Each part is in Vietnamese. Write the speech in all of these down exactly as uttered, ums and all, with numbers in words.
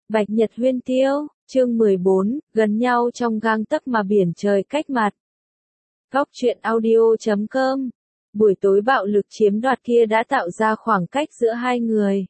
Bạch Nhật Huyên Tiêu, chương mười bốn, gần nhau trong gang tấc mà biển trời cách mặt. Góc truyện audio chấm com. Buổi tối bạo lực chiếm đoạt kia đã tạo ra khoảng cách giữa hai người.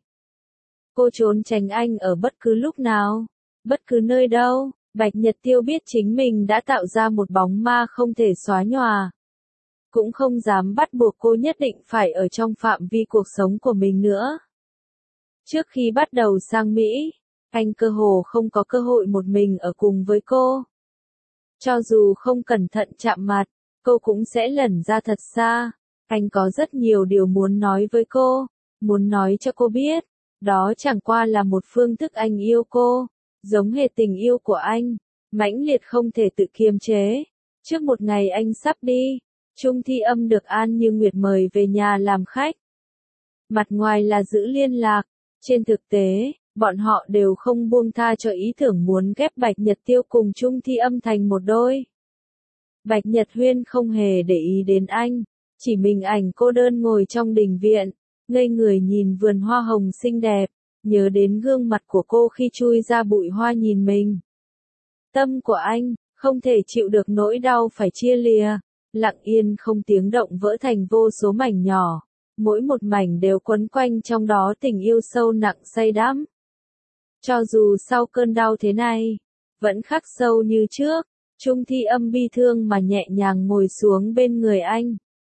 Cô trốn tránh anh ở bất cứ lúc nào, bất cứ nơi đâu. Bạch Nhật Tiêu biết chính mình đã tạo ra một bóng ma không thể xóa nhòa. Cũng không dám bắt buộc cô nhất định phải ở trong phạm vi cuộc sống của mình nữa. Trước khi bắt đầu sang Mỹ, anh cơ hồ không có cơ hội một mình ở cùng với cô. Cho dù không cẩn thận chạm mặt, cô cũng sẽ lẩn ra thật xa. Anh có rất nhiều điều muốn nói với cô, muốn nói cho cô biết. Đó chẳng qua là một phương thức anh yêu cô, giống hệt tình yêu của anh, mãnh liệt không thể tự kiềm chế. Trước một ngày anh sắp đi, Trung Thi Âm được An Như Nguyệt mời về nhà làm khách. Mặt ngoài là giữ liên lạc, trên thực tế, bọn họ đều không buông tha cho ý tưởng muốn ghép Bạch Nhật Tiêu cùng Trung Thi Âm thành một đôi. Bạch Nhật Huyên không hề để ý đến anh, chỉ mình ảnh cô đơn ngồi trong đình viện, ngây người nhìn vườn hoa hồng xinh đẹp, nhớ đến gương mặt của cô khi chui ra bụi hoa nhìn mình. Tâm của anh, không thể chịu được nỗi đau phải chia lìa, lặng yên không tiếng động vỡ thành vô số mảnh nhỏ, mỗi một mảnh đều quấn quanh trong đó tình yêu sâu nặng say đắm. Cho dù sau cơn đau thế này, vẫn khắc sâu như trước, Trung Thi Âm bi thương mà nhẹ nhàng ngồi xuống bên người anh.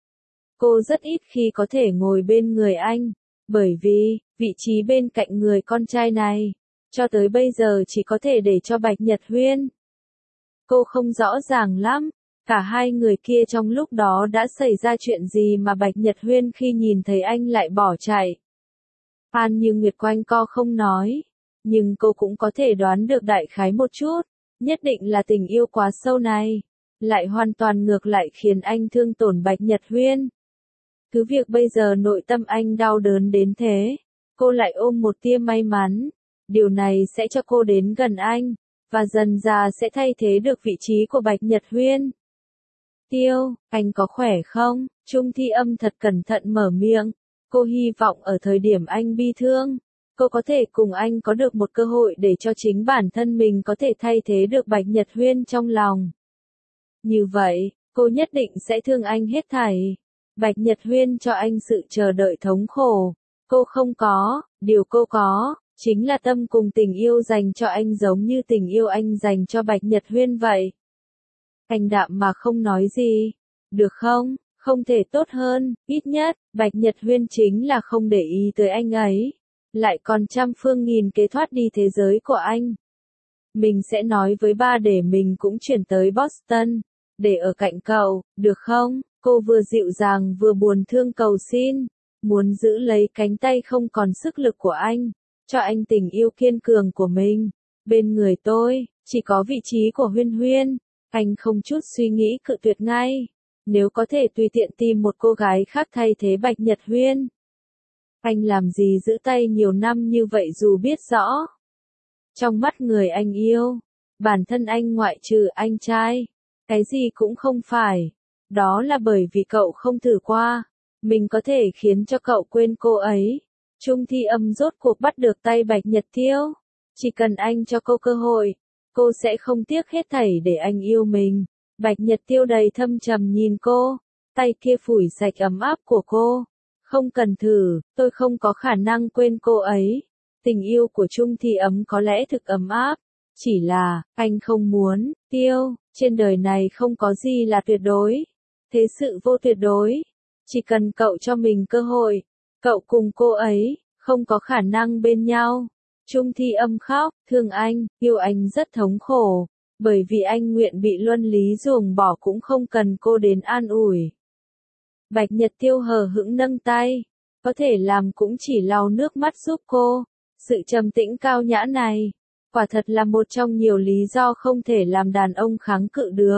Cô rất ít khi có thể ngồi bên người anh, bởi vì, vị trí bên cạnh người con trai này, cho tới bây giờ chỉ có thể để cho Bạch Nhật Huyên. Cô không rõ ràng lắm, cả hai người kia trong lúc đó đã xảy ra chuyện gì mà Bạch Nhật Huyên khi nhìn thấy anh lại bỏ chạy. An Như Nguyệt quanh co không nói, nhưng cô cũng có thể đoán được đại khái một chút, nhất định là tình yêu quá sâu này, lại hoàn toàn ngược lại khiến anh thương tổn Bạch Nhật Huyên. Cứ việc bây giờ nội tâm anh đau đớn đến thế, cô lại ôm một tia may mắn, điều này sẽ cho cô đến gần anh, và dần dà sẽ thay thế được vị trí của Bạch Nhật Huyên. Tiêu, anh có khỏe không? Trung Thi Âm thật cẩn thận mở miệng, cô hy vọng ở thời điểm anh bi thương, cô có thể cùng anh có được một cơ hội để cho chính bản thân mình có thể thay thế được Bạch Nhật Huyên trong lòng. Như vậy, cô nhất định sẽ thương anh hết thảy. Bạch Nhật Huyên cho anh sự chờ đợi thống khổ. Cô không có, điều cô có, chính là tâm cùng tình yêu dành cho anh giống như tình yêu anh dành cho Bạch Nhật Huyên vậy. Anh đạm mà không nói gì. Được không? Không thể tốt hơn, ít nhất, Bạch Nhật Huyên chính là không để ý tới anh ấy. Lại còn trăm phương nghìn kế thoát đi thế giới của anh. Mình sẽ nói với ba để mình cũng chuyển tới Boston, để ở cạnh cậu, được không? Cô vừa dịu dàng vừa buồn thương cầu xin, muốn giữ lấy cánh tay không còn sức lực của anh, cho anh tình yêu kiên cường của mình. Bên người tôi, chỉ có vị trí của Huyên Huyên, anh không chút suy nghĩ cự tuyệt ngay. Nếu có thể tùy tiện tìm một cô gái khác thay thế Bạch Nhật Huyên. Anh làm gì giữ tay nhiều năm như vậy dù biết rõ. Trong mắt người anh yêu, bản thân anh ngoại trừ anh trai, cái gì cũng không phải. Đó là bởi vì cậu không thử qua, mình có thể khiến cho cậu quên cô ấy. Trung Thi Âm rốt cuộc bắt được tay Bạch Nhật Tiêu. Chỉ cần anh cho cô cơ hội, cô sẽ không tiếc hết thảy để anh yêu mình. Bạch Nhật Tiêu đầy thâm trầm nhìn cô, tay kia phủi sạch ấm áp của cô. Không cần thử, tôi không có khả năng quên cô ấy. Tình yêu của Trung Thi Âm có lẽ thực ấm áp, chỉ là, anh không muốn. Tiêu, trên đời này không có gì là tuyệt đối. Thế sự vô tuyệt đối. Chỉ cần cậu cho mình cơ hội, cậu cùng cô ấy, không có khả năng bên nhau. Trung Thi Âm khóc, thương anh, yêu anh rất thống khổ, bởi vì anh nguyện bị luân lý ruồng bỏ cũng không cần cô đến an ủi. Bạch Nhật Tiêu hờ hững nâng tay, có thể làm cũng chỉ lau nước mắt giúp cô. Sự trầm tĩnh cao nhã này, quả thật là một trong nhiều lý do không thể làm đàn ông kháng cự được.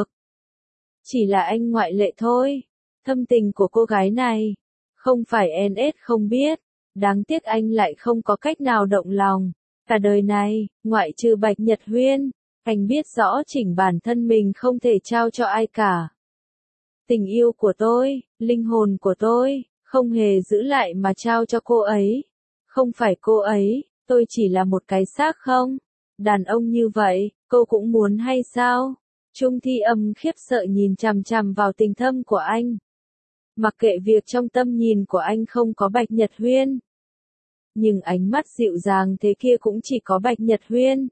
Chỉ là anh ngoại lệ thôi. Thâm tình của cô gái này, không phải en ét không biết, đáng tiếc anh lại không có cách nào động lòng. Cả đời này, ngoại trừ Bạch Nhật Huyên, anh biết rõ chỉnh bản thân mình không thể trao cho ai cả. Tình yêu của tôi, linh hồn của tôi, không hề giữ lại mà trao cho cô ấy. Không phải cô ấy, tôi chỉ là một cái xác không. Đàn ông như vậy, cô cũng muốn hay sao? Trung Thi Âm khiếp sợ nhìn chằm chằm vào tình thâm của anh. Mặc kệ việc trong tâm nhìn của anh không có Bạch Nhật Huyên. Nhưng ánh mắt dịu dàng thế kia cũng chỉ có Bạch Nhật Huyên.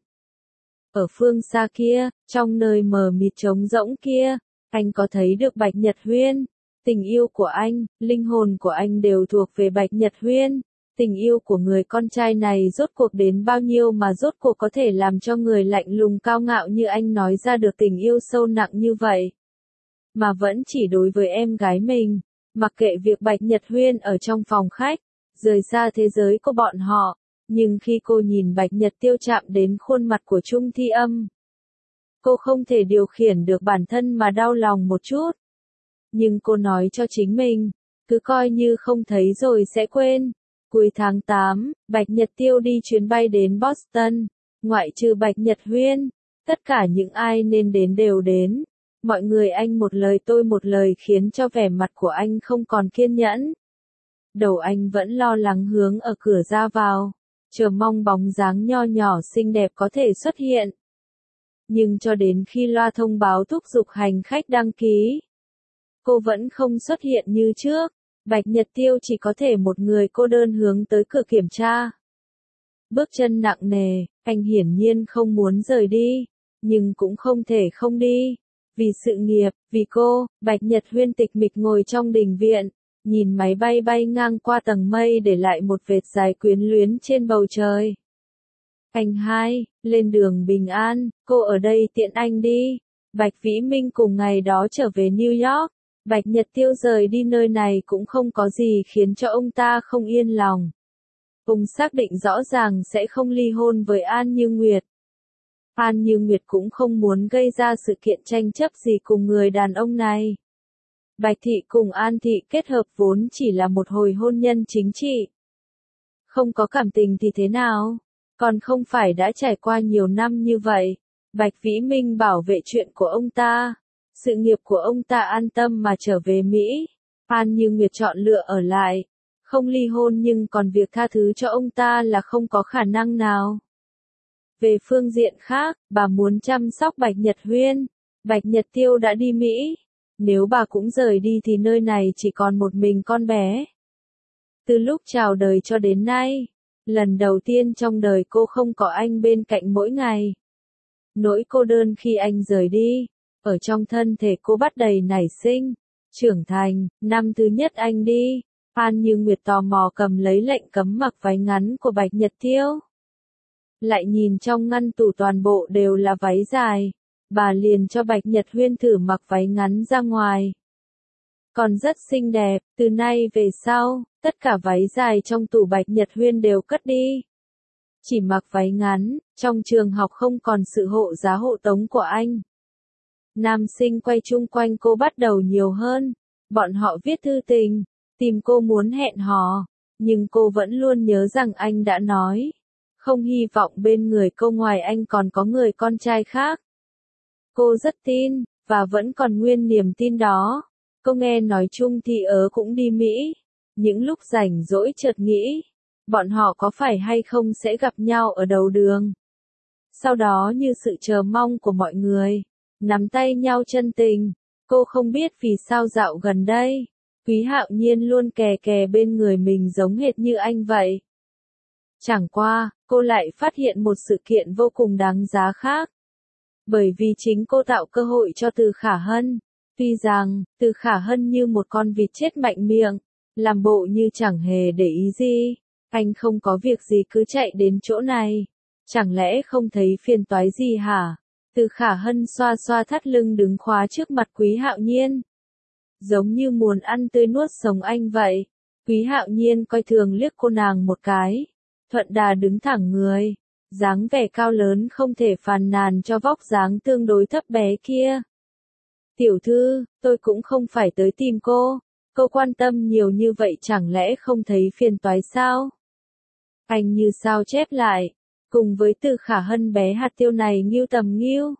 Ở phương xa kia, trong nơi mờ mịt trống rỗng kia, anh có thấy được Bạch Nhật Huyên. Tình yêu của anh, linh hồn của anh đều thuộc về Bạch Nhật Huyên. Tình yêu của người con trai này rốt cuộc đến bao nhiêu mà rốt cuộc có thể làm cho người lạnh lùng cao ngạo như anh nói ra được tình yêu sâu nặng như vậy. Mà vẫn chỉ đối với em gái mình, mặc kệ việc Bạch Nhật Huyên ở trong phòng khách, rời xa thế giới của bọn họ, nhưng khi cô nhìn Bạch Nhật Tiêu chạm đến khuôn mặt của Trung Thi Âm, cô không thể điều khiển được bản thân mà đau lòng một chút. Nhưng cô nói cho chính mình, cứ coi như không thấy rồi sẽ quên. Cuối tháng tám, Bạch Nhật Tiêu đi chuyến bay đến Boston, ngoại trừ Bạch Nhật Huyên, tất cả những ai nên đến đều đến. Mọi người anh một lời tôi một lời khiến cho vẻ mặt của anh không còn kiên nhẫn. Đầu anh vẫn lo lắng hướng ở cửa ra vào, chờ mong bóng dáng nho nhỏ xinh đẹp có thể xuất hiện. Nhưng cho đến khi loa thông báo thúc giục hành khách đăng ký, cô vẫn không xuất hiện như trước. Bạch Nhật Tiêu chỉ có thể một người cô đơn hướng tới cửa kiểm tra. Bước chân nặng nề, anh hiển nhiên không muốn rời đi, nhưng cũng không thể không đi. Vì sự nghiệp, vì cô, Bạch Nhật Huyên tịch mịch ngồi trong đình viện, nhìn máy bay bay ngang qua tầng mây để lại một vệt dài quyến luyến trên bầu trời. Anh hai, lên đường bình an, cô ở đây tiện anh đi. Bạch Vĩ Minh cùng ngày đó trở về New York. Bạch Nhật Tiêu rời đi nơi này cũng không có gì khiến cho ông ta không yên lòng. Ông xác định rõ ràng sẽ không ly hôn với An Như Nguyệt. An Như Nguyệt cũng không muốn gây ra sự kiện tranh chấp gì cùng người đàn ông này. Bạch Thị cùng An Thị kết hợp vốn chỉ là một hồi hôn nhân chính trị. Không có cảm tình thì thế nào? Còn không phải đã trải qua nhiều năm như vậy. Bạch Vĩ Minh bảo vệ chuyện của ông ta. Sự nghiệp của ông ta an tâm mà trở về Mỹ. An Như Nguyệt chọn lựa ở lại. Không ly hôn nhưng còn việc tha thứ cho ông ta là không có khả năng nào. Về phương diện khác, bà muốn chăm sóc Bạch Nhật Huyên. Bạch Nhật Tiêu đã đi Mỹ. Nếu bà cũng rời đi thì nơi này chỉ còn một mình con bé. Từ lúc chào đời cho đến nay, lần đầu tiên trong đời cô không có anh bên cạnh mỗi ngày. Nỗi cô đơn khi anh rời đi. Ở trong thân thể cô bắt đầy nảy sinh, trưởng thành, năm thứ nhất anh đi, An Như Nguyệt tò mò cầm lấy lệnh cấm mặc váy ngắn của Bạch Nhật Tiêu. Lại nhìn trong ngăn tủ toàn bộ đều là váy dài, bà liền cho Bạch Nhật Huyên thử mặc váy ngắn ra ngoài. Còn rất xinh đẹp, từ nay về sau, tất cả váy dài trong tủ Bạch Nhật Huyên đều cất đi. Chỉ mặc váy ngắn, trong trường học không còn sự hộ giá hộ tống của anh. Nam sinh quay chung quanh cô bắt đầu nhiều hơn, bọn họ viết thư tình, tìm cô muốn hẹn hò, nhưng cô vẫn luôn nhớ rằng anh đã nói, không hy vọng bên người cô ngoài anh còn có người con trai khác. Cô rất tin, và vẫn còn nguyên niềm tin đó. Cô nghe nói Trung Thị Ớ cũng đi Mỹ, những lúc rảnh rỗi chợt nghĩ, bọn họ có phải hay không sẽ gặp nhau ở đầu đường. Sau đó như sự chờ mong của mọi người, nắm tay nhau chân tình, cô không biết vì sao dạo gần đây, Quý Hạo Nhiên luôn kè kè bên người mình giống hệt như anh vậy. Chẳng qua, cô lại phát hiện một sự kiện vô cùng đáng giá khác. Bởi vì chính cô tạo cơ hội cho Từ Khả Hân. Tuy rằng, Từ Khả Hân như một con vịt chết mạnh miệng, làm bộ như chẳng hề để ý gì. Anh không có việc gì cứ chạy đến chỗ này. Chẳng lẽ không thấy phiền toái gì hả? Từ Khả Hân xoa xoa thắt lưng đứng khóa trước mặt Quý Hạo Nhiên. Giống như muốn ăn tươi nuốt sống anh vậy. Quý Hạo Nhiên coi thường liếc cô nàng một cái. Thuận đà đứng thẳng người. Dáng vẻ cao lớn không thể phàn nàn cho vóc dáng tương đối thấp bé kia. Tiểu thư, tôi cũng không phải tới tìm cô. Cô quan tâm nhiều như vậy chẳng lẽ không thấy phiền toái sao? Anh như sao chép lại. Cùng với Từ Khả Hân bé hạt tiêu này nghiêu tầm nghiêu.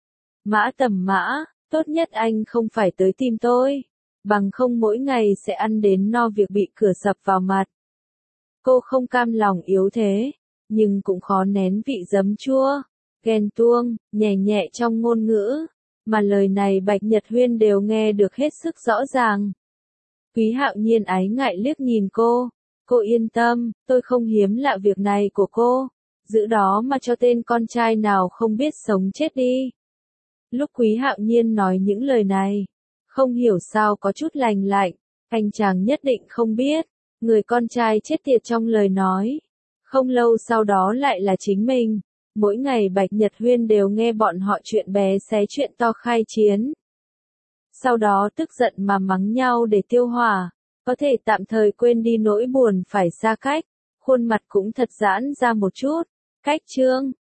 Mã tầm mã, tốt nhất anh không phải tới tìm tôi. Bằng không mỗi ngày sẽ ăn đến no việc bị cửa sập vào mặt. Cô không cam lòng yếu thế. nhưng cũng khó nén vị giấm chua, ghen tuông, nhẹ nhẹ trong ngôn ngữ, mà lời này Bạch Nhật Huyên đều nghe được hết sức rõ ràng. Quý Hạo Nhiên ái ngại liếc nhìn cô, cô yên tâm, tôi không hiếm lạ việc này của cô, giữ đó mà cho tên con trai nào không biết sống chết đi. Lúc Quý Hạo Nhiên nói những lời này, không hiểu sao có chút lành lạnh, anh chàng nhất định không biết, người con trai chết tiệt trong lời nói. Không lâu sau đó lại là chính mình, mỗi ngày Bạch Nhật Huyên đều nghe bọn họ chuyện bé xé chuyện to khai chiến. Sau đó tức giận mà mắng nhau để tiêu hỏa, có thể tạm thời quên đi nỗi buồn phải xa cách, khuôn mặt cũng thật giãn ra một chút. Cách chương